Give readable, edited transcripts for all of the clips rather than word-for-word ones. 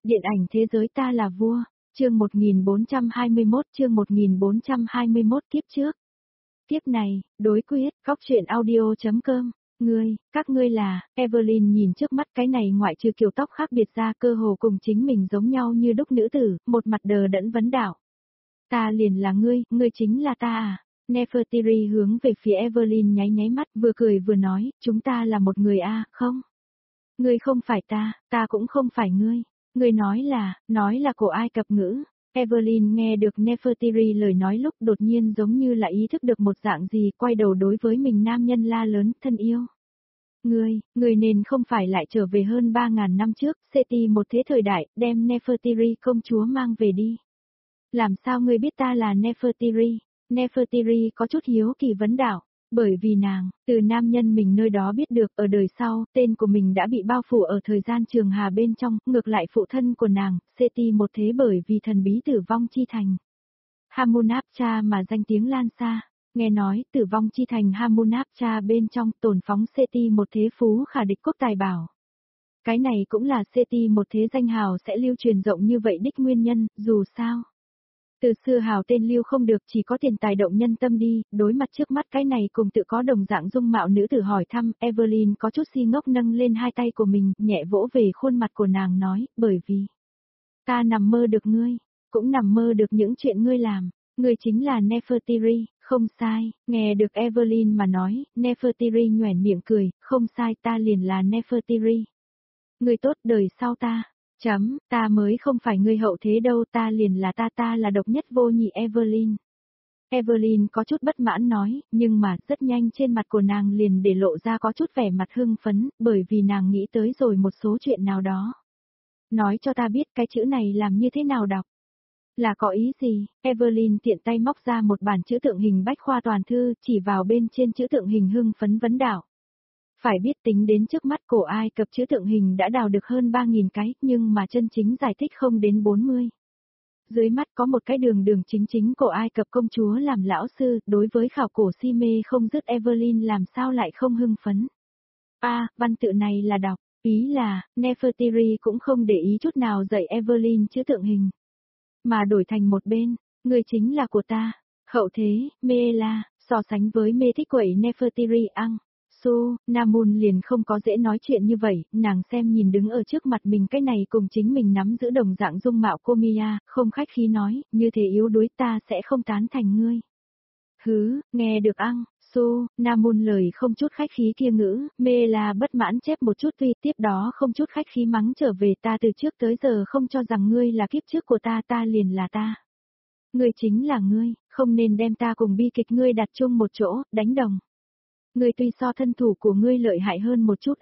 Điện ảnh thế giới ta là vua, chương 1421 kiếp trước. Kiếp này, đối quyết, góc truyện audio.com. Các ngươi là, Evelyn nhìn trước mắt cái này ngoại trừ kiểu tóc khác biệt ra cơ hồ cùng chính mình giống nhau như đúc nữ tử, một mặt đờ đẫn vấn đảo. Ta liền là ngươi chính là ta à? Nefertiti hướng về phía Evelyn nháy nháy mắt vừa cười vừa nói, chúng ta là một người a, không? Ngươi không phải ta cũng không phải ngươi. Ngươi nói là cổ Ai Cập ngữ. Evelyn nghe được Nefertiti lời nói lúc đột nhiên giống như là ý thức được một dạng gì, quay đầu đối với mình nam nhân la lớn, thân yêu. Ngươi nên không phải lại trở về hơn 3.000 năm trước, Seti một thế thời đại, đem Nefertiti công chúa mang về đi. Làm sao ngươi biết ta là Nefertiti? Nefertiti có chút hiếu kỳ vấn đảo. Bởi vì nàng, từ nam nhân mình nơi đó biết được ở đời sau, tên của mình đã bị bao phủ ở thời gian trường hà bên trong, ngược lại phụ thân của nàng, Seti một thế bởi vì thần bí tử vong chi thành Hamunaptra mà danh tiếng lan xa. Nghe nói, tử vong chi thành Hamunaptra bên trong tồn phóng Seti một thế phú khả địch quốc tài bảo. Cái này cũng là Seti một thế danh hào sẽ lưu truyền rộng như vậy đích nguyên nhân, dù sao. Từ xưa hào tên lưu không được, chỉ có tiền tài động nhân tâm đi, đối mặt trước mắt cái này cùng tự có đồng dạng dung mạo nữ tử hỏi thăm, Evelyn có chút si ngốc nâng lên hai tay của mình, nhẹ vỗ về khuôn mặt của nàng nói, bởi vì ta nằm mơ được ngươi, cũng nằm mơ được những chuyện ngươi làm, ngươi chính là Nefertiti, không sai. Nghe được Evelyn mà nói, Nefertiti nhoẻn miệng cười, không sai, ta liền là Nefertiti. Ngươi tốt, đời sau ta mới không phải người hậu thế đâu, ta liền là ta là độc nhất vô nhị Evelyn. Evelyn có chút bất mãn nói, nhưng mà rất nhanh trên mặt của nàng liền để lộ ra có chút vẻ mặt hưng phấn, bởi vì nàng nghĩ tới rồi một số chuyện nào đó. Nói cho ta biết cái chữ này làm như thế nào đọc. Là có ý gì? Evelyn tiện tay móc ra một bản chữ tượng hình bách khoa toàn thư, chỉ vào bên trên chữ tượng hình hưng phấn vấn đảo. Phải biết tính đến trước mắt cổ Ai Cập chữ tượng hình đã đào được hơn 3.000 cái, nhưng mà chân chính giải thích không đến 40. Dưới mắt có một cái đường chính cổ Ai Cập công chúa làm lão sư, đối với khảo cổ si mê không dứt Evelyn làm sao lại không hưng phấn. Văn tự này là đọc, ý là, Nefertiti cũng không để ý chút nào dạy Evelyn chữ tượng hình. Mà đổi thành một bên, người chính là của ta, hậu thế, Mela, so sánh với mê thích quẩy Nefertiti Namun liền không có dễ nói chuyện như vậy, nàng xem nhìn đứng ở trước mặt mình cái này cùng chính mình nắm giữ đồng dạng dung mạo cô Mia, không khách khí nói, như thế yếu đuối ta sẽ không tán thành ngươi. Nghe được Namun lời không chút khách khí kia ngữ, Mela bất mãn chép một chút tuy tiếp đó không chút khách khí mắng trở về, ta từ trước tới giờ không cho rằng ngươi là kiếp trước của ta liền là ta. Ngươi chính là ngươi, không nên đem ta cùng bi kịch ngươi đặt chung một chỗ, đánh đồng. Ngươi tuy so thân thủ của ngươi lợi hại hơn một chút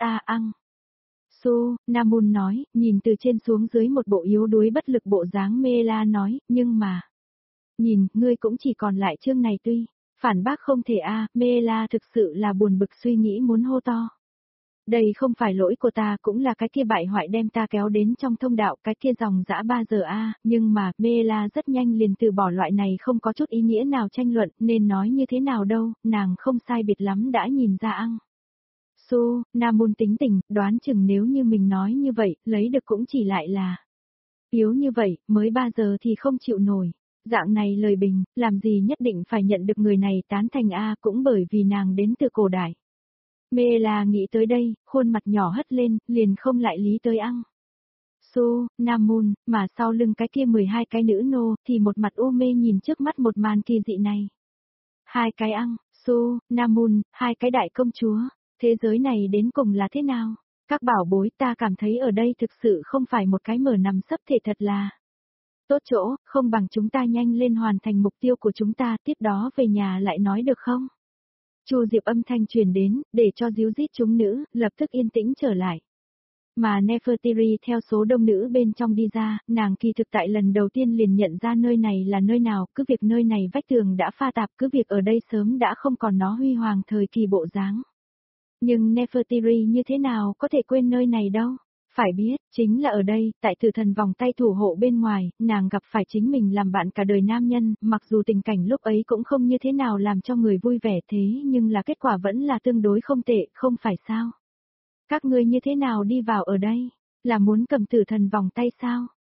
Namun nói, nhìn từ trên xuống dưới một bộ yếu đuối bất lực bộ dáng. Mela nói, nhưng mà. Nhìn, ngươi cũng chỉ còn lại chương này tuy. Phản bác không thể Mela thực sự là buồn bực suy nghĩ muốn hô to. Đây không phải lỗi của ta, cũng là cái kia bại hoại đem ta kéo đến trong thông đạo, cái kia dòng dã 3 giờ nhưng mà, Mela rất nhanh liền từ bỏ loại này không có chút ý nghĩa nào tranh luận, nên nói như thế nào đâu, nàng không sai biệt lắm đã nhìn ra Namun tính tình, đoán chừng nếu như mình nói như vậy, lấy được cũng chỉ lại là yếu như vậy, mới 3 giờ thì không chịu nổi. Dạng này lời bình, làm gì nhất định phải nhận được người này tán thành cũng bởi vì nàng đến từ cổ đại. Mela nghĩ tới đây, khuôn mặt nhỏ hất lên, liền không lại lý tới Namun, mà sau lưng cái kia 12 cái nữ nô, thì một mặt u mê nhìn trước mắt một màn kỳ dị này. 2 cái Namun, 2 cái đại công chúa, thế giới này đến cùng là thế nào? Các bảo bối, ta cảm thấy ở đây thực sự không phải một cái mở nằm sấp thể thật là tốt chỗ, không bằng chúng ta nhanh lên hoàn thành mục tiêu của chúng ta, tiếp đó về nhà lại nói được không? Chu Diệp âm thanh truyền đến, để cho díu dít chúng nữ, lập tức yên tĩnh trở lại. Mà Nefertiti theo số đông nữ bên trong đi ra, nàng kỳ thực tại lần đầu tiên liền nhận ra nơi này là nơi nào, cứ việc nơi này vách tường đã pha tạp, cứ việc ở đây sớm đã không còn nó huy hoàng thời kỳ bộ dáng. Nhưng Nefertiti như thế nào có thể quên nơi này đâu? Phải biết, chính là ở đây, tại tử thần vòng tay thủ hộ bên ngoài, nàng gặp phải chính mình làm bạn cả đời nam nhân, mặc dù tình cảnh lúc ấy cũng không như thế nào làm cho người vui vẻ thế nhưng là kết quả vẫn là tương đối không tệ, không phải sao? Các ngươi như thế nào đi vào ở đây? Là muốn cầm tử thần vòng tay sao?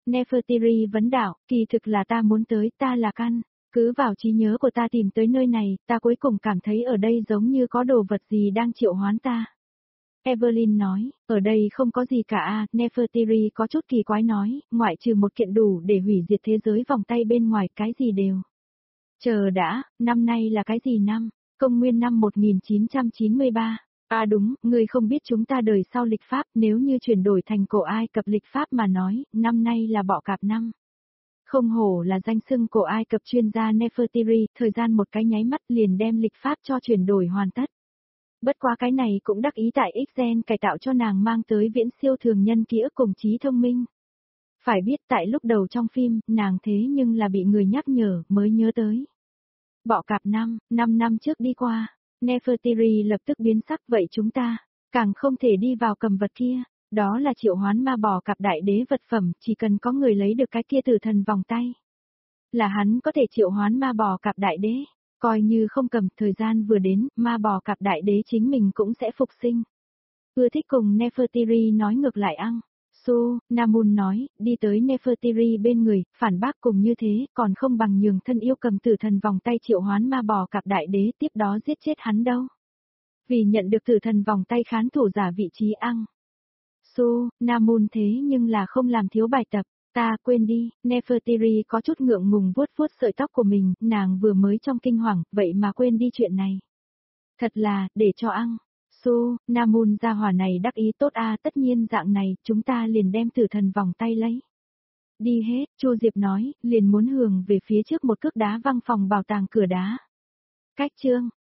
Nefertiti vấn đạo, kỳ thực là ta muốn tới, ta là căn. Cứ vào trí nhớ của ta tìm tới nơi này, ta cuối cùng cảm thấy ở đây giống như có đồ vật gì đang triệu hoán ta. Evelyn nói, ở đây không có gì cả à, Nefertiti có chút kỳ quái nói, ngoại trừ một kiện đủ để hủy diệt thế giới vòng tay bên ngoài cái gì đều. Chờ đã, năm nay là cái gì năm? Công nguyên năm 1993. À đúng, ngươi không biết chúng ta đời sau lịch pháp, nếu như chuyển đổi thành cổ Ai Cập lịch pháp mà nói, năm nay là bọ cạp năm. Không hổ là danh xưng cổ Ai Cập chuyên gia Nefertiti, thời gian một cái nháy mắt liền đem lịch pháp cho chuyển đổi hoàn tất. Bất quá cái này cũng đắc ý tại X-Gen cải tạo cho nàng mang tới viễn siêu thường nhân ký ức cùng trí thông minh. Phải biết tại lúc đầu trong phim, nàng thế nhưng là bị người nhắc nhở mới nhớ tới. Bọ cạp 5 năm trước đi qua, Nefertiti lập tức biến sắc vậy chúng ta, càng không thể đi vào cầm vật kia, đó là triệu hoán ma bò cạp đại đế vật phẩm, chỉ cần có người lấy được cái kia tử thần vòng tay. Là hắn có thể triệu hoán ma bò cạp đại đế, coi như không cầm, thời gian vừa đến, ma bò cạp đại đế chính mình cũng sẽ phục sinh. Ưa thích cùng Nefertiti nói ngược lại ăn. Su, Namun nói, đi tới Nefertiti bên người, phản bác cùng như thế, còn không bằng nhường thân yêu cầm tử thần vòng tay triệu hoán ma bò cạp đại đế tiếp đó giết chết hắn đâu. Vì nhận được tử thần vòng tay khán thủ giả vị trí ăn. Su, Namun thế nhưng là không làm thiếu bài tập, ta quên đi, Nefertiti có chút ngượng ngùng vuốt vuốt sợi tóc của mình, nàng vừa mới trong kinh hoàng, vậy mà quên đi chuyện này. Thật là, để cho ăn. Su, Namun gia hỏa này đắc ý tốt a, tất nhiên dạng này, chúng ta liền đem tử thần vòng tay lấy. Đi hết, Chu Diệp nói, liền muốn hưởng về phía trước một cước đá văng phòng bảo tàng cửa đá. Cách chương